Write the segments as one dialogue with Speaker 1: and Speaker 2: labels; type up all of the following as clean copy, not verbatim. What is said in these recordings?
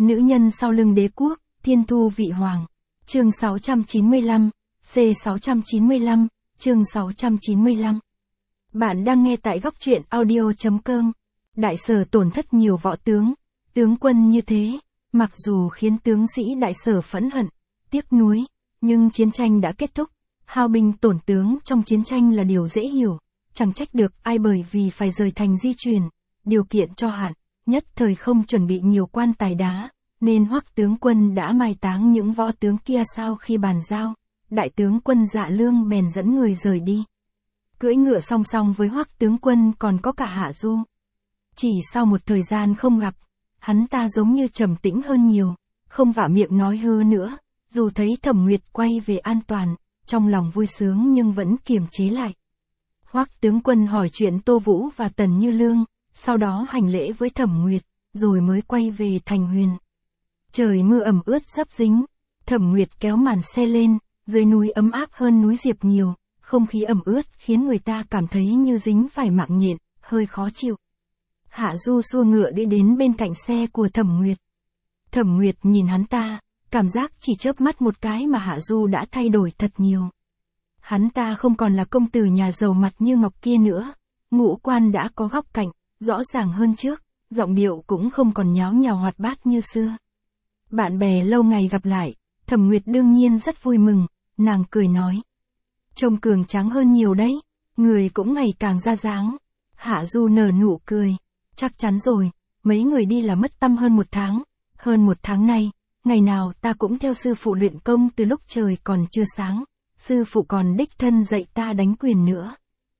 Speaker 1: Nữ nhân sau lưng đế quốc, thiên thu vị hoàng. Chương 695, C695, chương 695. Bạn đang nghe tại góc truyện audio.com. Đại Sở tổn thất nhiều võ tướng, tướng quân như thế, mặc dù khiến tướng sĩ Đại Sở phẫn hận, tiếc nuối, nhưng chiến tranh đã kết thúc. Hao binh tổn tướng trong chiến tranh là điều dễ hiểu, chẳng trách được ai bởi vì phải rời thành di chuyển, điều kiện cho hạn, nhất thời không chuẩn bị nhiều quan tài đá, nên Hoắc tướng quân đã mai táng những võ tướng kia. Sau khi bàn giao, đại tướng quân Dạ Lương bèn dẫn người rời đi. Cưỡi ngựa song song với Hoắc tướng quân còn có cả Hạ Du. Chỉ sau một thời gian không gặp, hắn ta giống như trầm tĩnh hơn nhiều, không vả miệng nói hư nữa, dù thấy Thẩm Nguyệt quay về an toàn, trong lòng vui sướng nhưng vẫn kiềm chế lại. Hoắc tướng quân hỏi chuyện Tô Vũ và Tần Như Lương, sau đó hành lễ với Thẩm Nguyệt, rồi mới quay về thành Huyền. Trời mưa ẩm ướt sắp dính, Thẩm Nguyệt kéo màn xe lên, dưới núi ấm áp hơn núi Diệp nhiều, không khí ẩm ướt khiến người ta cảm thấy như dính phải mạng nhện, hơi khó chịu. Hạ Du xua ngựa đi đến bên cạnh xe của Thẩm Nguyệt. Thẩm Nguyệt nhìn hắn ta, cảm giác chỉ chớp mắt một cái mà Hạ Du đã thay đổi thật nhiều. Hắn ta không còn là công tử nhà giàu mặt như ngọc kia nữa, ngũ quan đã có góc cạnh, rõ ràng hơn trước, giọng điệu cũng không còn nháo nhào hoạt bát như xưa. Bạn bè lâu ngày gặp lại, Thẩm Nguyệt đương nhiên rất vui mừng, nàng cười nói. Trông cường tráng hơn nhiều đấy, người cũng ngày càng ra dáng. Hạ Du nở nụ cười, chắc chắn rồi, mấy người đi là mất tâm hơn một tháng. Hơn một tháng nay, ngày nào ta cũng theo sư phụ luyện công từ lúc trời còn chưa sáng, sư phụ còn đích thân dạy ta đánh quyền nữa.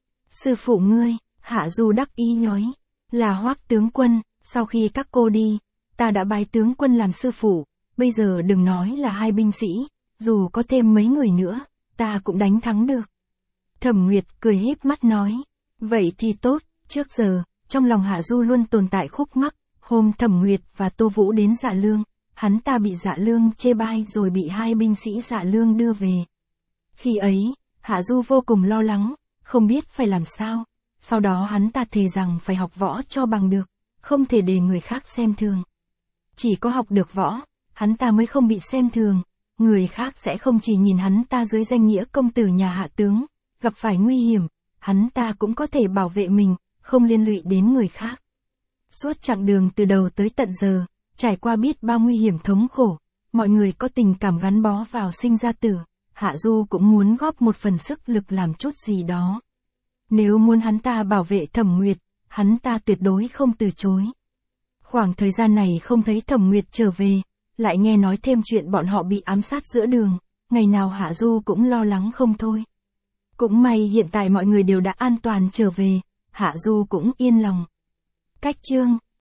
Speaker 1: Sư phụ ngươi, Hạ Du đắc ý nhói, là Hoắc tướng quân, sau khi các cô đi, ta đã bái tướng quân làm sư phụ, bây giờ đừng nói là hai binh sĩ, dù có thêm mấy người nữa, ta cũng đánh thắng được. Thẩm Nguyệt cười híp mắt nói, vậy thì tốt, trước giờ, trong lòng Hạ Du luôn tồn tại khúc mắc, hôm Thẩm Nguyệt và Tô Vũ đến Dạ Lương, hắn ta bị Dạ Lương chê bai rồi bị hai binh sĩ Dạ Lương đưa về. Khi ấy, Hạ Du vô cùng lo lắng, không biết phải làm sao, sau đó hắn ta thề rằng phải học võ cho bằng được, không thể để người khác xem thường. Chỉ có học được võ, hắn ta mới không bị xem thường, người khác sẽ không chỉ nhìn hắn ta dưới danh nghĩa công tử nhà Hạ tướng, gặp phải nguy hiểm, hắn ta cũng có thể bảo vệ mình, không liên lụy đến người khác. Suốt chặng đường từ đầu tới tận giờ, trải qua biết bao nguy hiểm thống khổ, mọi người có tình cảm gắn bó vào sinh ra tử, Hạ Du cũng muốn góp một phần sức lực làm chút gì đó. Nếu muốn hắn ta bảo vệ Thẩm Nguyệt, hắn ta tuyệt đối không từ chối. Khoảng thời gian này không thấy Thẩm Nguyệt trở về, lại nghe nói thêm chuyện bọn họ bị ám sát giữa đường, ngày nào Hạ Du cũng lo lắng không thôi. Cũng may hiện tại mọi người đều đã an toàn trở về, Hạ Du cũng yên lòng. Cách chương